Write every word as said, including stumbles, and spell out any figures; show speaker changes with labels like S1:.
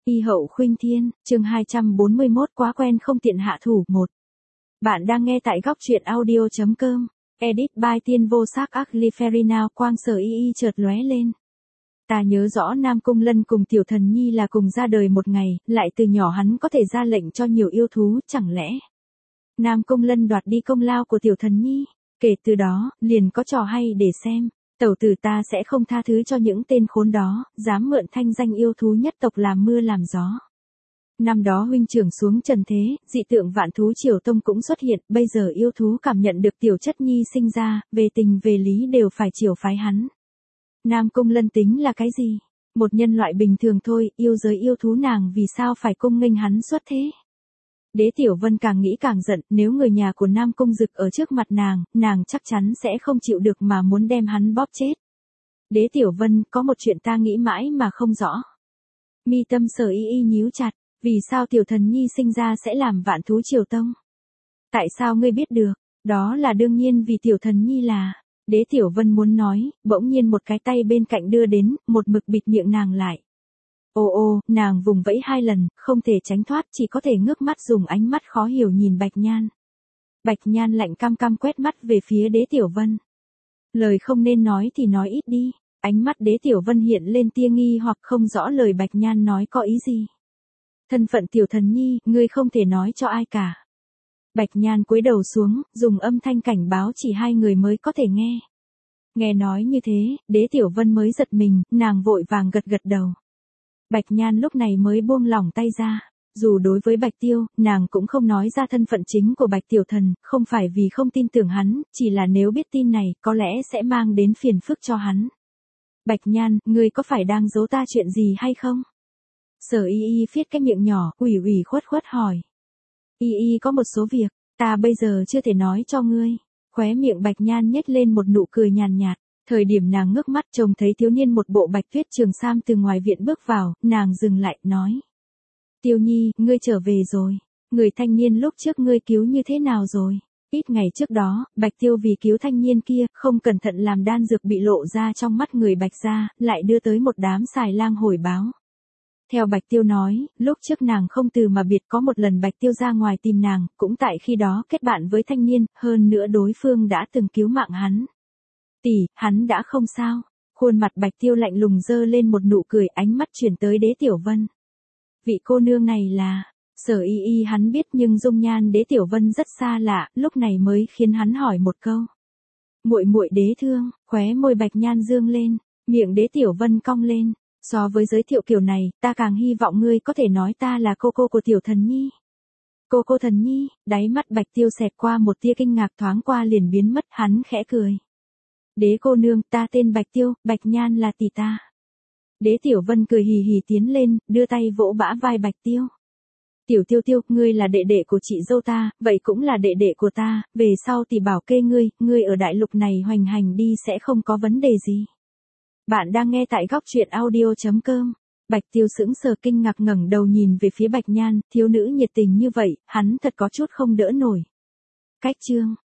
S1: Y hậu khuynh thiên, chương hai trăm bốn mươi mốt quá quen không tiện hạ thủ một. Bạn đang nghe tại góc truyện audio.com. Edit by Tiên Vô Sắc Akliferina. Quang sở y y chợt lóe lên. Ta nhớ rõ Nam Cung Lân cùng Tiểu Thần Nhi là cùng ra đời một ngày, lại từ nhỏ hắn có thể ra lệnh cho nhiều yêu thú, chẳng lẽ Nam Cung Lân đoạt đi công lao của Tiểu Thần Nhi? Kể từ đó, liền có trò hay để xem. Tẩu tử ta sẽ không tha thứ cho những tên khốn đó, dám mượn thanh danh yêu thú nhất tộc làm mưa làm gió. Năm đó huynh trưởng xuống trần thế, dị tượng vạn thú triều tông cũng xuất hiện, bây giờ yêu thú cảm nhận được Tiểu Chất Nhi sinh ra, về tình về lý đều phải triều phái hắn. Nam Cung Lân tính là cái gì? Một nhân loại bình thường thôi, yêu giới yêu thú nàng vì sao phải cung nghênh hắn xuất thế? Đế Tiểu Vân càng nghĩ càng giận, nếu người nhà của Nam Cung Dực ở trước mặt nàng, nàng chắc chắn sẽ không chịu được mà muốn đem hắn bóp chết. Đế Tiểu Vân, có một chuyện ta nghĩ mãi mà không rõ. Mi tâm Sở Y Y nhíu chặt, vì sao Tiểu Thần Nhi sinh ra sẽ làm vạn thú triều tông? Tại sao ngươi biết được? Đó là đương nhiên vì Tiểu Thần Nhi là... Đế Tiểu Vân muốn nói, bỗng nhiên một cái tay bên cạnh đưa đến, một mực bịt miệng nàng lại. Ô ô, nàng vùng vẫy hai lần, không thể tránh thoát, chỉ có thể ngước mắt dùng ánh mắt khó hiểu nhìn Bạch Nhan. Bạch Nhan lạnh cam cam quét mắt về phía Đế Tiểu Vân. Lời không nên nói thì nói ít đi. Ánh mắt Đế Tiểu Vân hiện lên tia nghi hoặc không rõ lời Bạch Nhan nói có ý gì. Thân phận Tiểu Thần Nhi, ngươi không thể nói cho ai cả. Bạch Nhan cúi đầu xuống, dùng âm thanh cảnh báo chỉ hai người mới có thể nghe. Nghe nói như thế, Đế Tiểu Vân mới giật mình, nàng vội vàng gật gật đầu. Bạch Nhan lúc này mới buông lỏng tay ra. Dù đối với Bạch Tiêu, nàng cũng không nói ra thân phận chính của Bạch Tiểu Thần, không phải vì không tin tưởng hắn, chỉ là nếu biết tin này, có lẽ sẽ mang đến phiền phức cho hắn. Bạch Nhan, ngươi có phải đang giấu ta chuyện gì hay không? Sở Y Y phiết cái miệng nhỏ, ủy ủy khuất khuất hỏi. Y Y có một số việc, ta bây giờ chưa thể nói cho ngươi. Khóe miệng Bạch Nhan nhếch lên một nụ cười nhàn nhạt. Thời điểm nàng ngước mắt trông thấy thiếu niên một bộ bạch tuyết trường sam từ ngoài viện bước vào, nàng dừng lại, nói. Tiêu Nhi, ngươi trở về rồi. Người thanh niên lúc trước ngươi cứu như thế nào rồi? Ít ngày trước đó, Bạch Tiêu vì cứu thanh niên kia, không cẩn thận làm đan dược bị lộ ra trong mắt người Bạch gia, lại đưa tới một đám xài lang hồi báo. Theo Bạch Tiêu nói, lúc trước nàng không từ mà biệt, có một lần Bạch Tiêu ra ngoài tìm nàng, cũng tại khi đó kết bạn với thanh niên, hơn nữa đối phương đã từng cứu mạng hắn. Tỷ, hắn đã không sao. Khuôn mặt Bạch Tiêu lạnh lùng dơ lên một nụ cười, ánh mắt chuyển tới Đế Tiểu Vân. Vị cô nương này là... Sở Y Y hắn biết, nhưng dung nhan Đế Tiểu Vân rất xa lạ, lúc này mới khiến hắn hỏi một câu. Muội muội Đế Thương. Khóe môi Bạch Nhan dương lên, miệng Đế Tiểu Vân cong lên. So với giới thiệu kiểu này, ta càng hy vọng ngươi có thể nói ta là cô cô của Tiểu Thần Nhi. Cô cô Thần Nhi. Đáy mắt Bạch Tiêu xẹt qua một tia kinh ngạc, thoáng qua liền biến mất, hắn khẽ cười. Đế cô nương, ta tên Bạch Tiêu, Bạch Nhan là tỷ ta. Đế Tiểu Vân cười hì hì tiến lên, đưa tay vỗ bả vai Bạch Tiêu. Tiểu Tiêu Tiêu, ngươi là đệ đệ của chị dâu ta, vậy cũng là đệ đệ của ta, về sau tỷ bảo kê ngươi, ngươi ở đại lục này hoành hành đi sẽ không có vấn đề gì. Bạn đang nghe tại góc truyện audio.com. Bạch Tiêu sững sờ kinh ngạc ngẩng đầu nhìn về phía Bạch Nhan, thiếu nữ nhiệt tình như vậy, hắn thật có chút không đỡ nổi. Cách chương.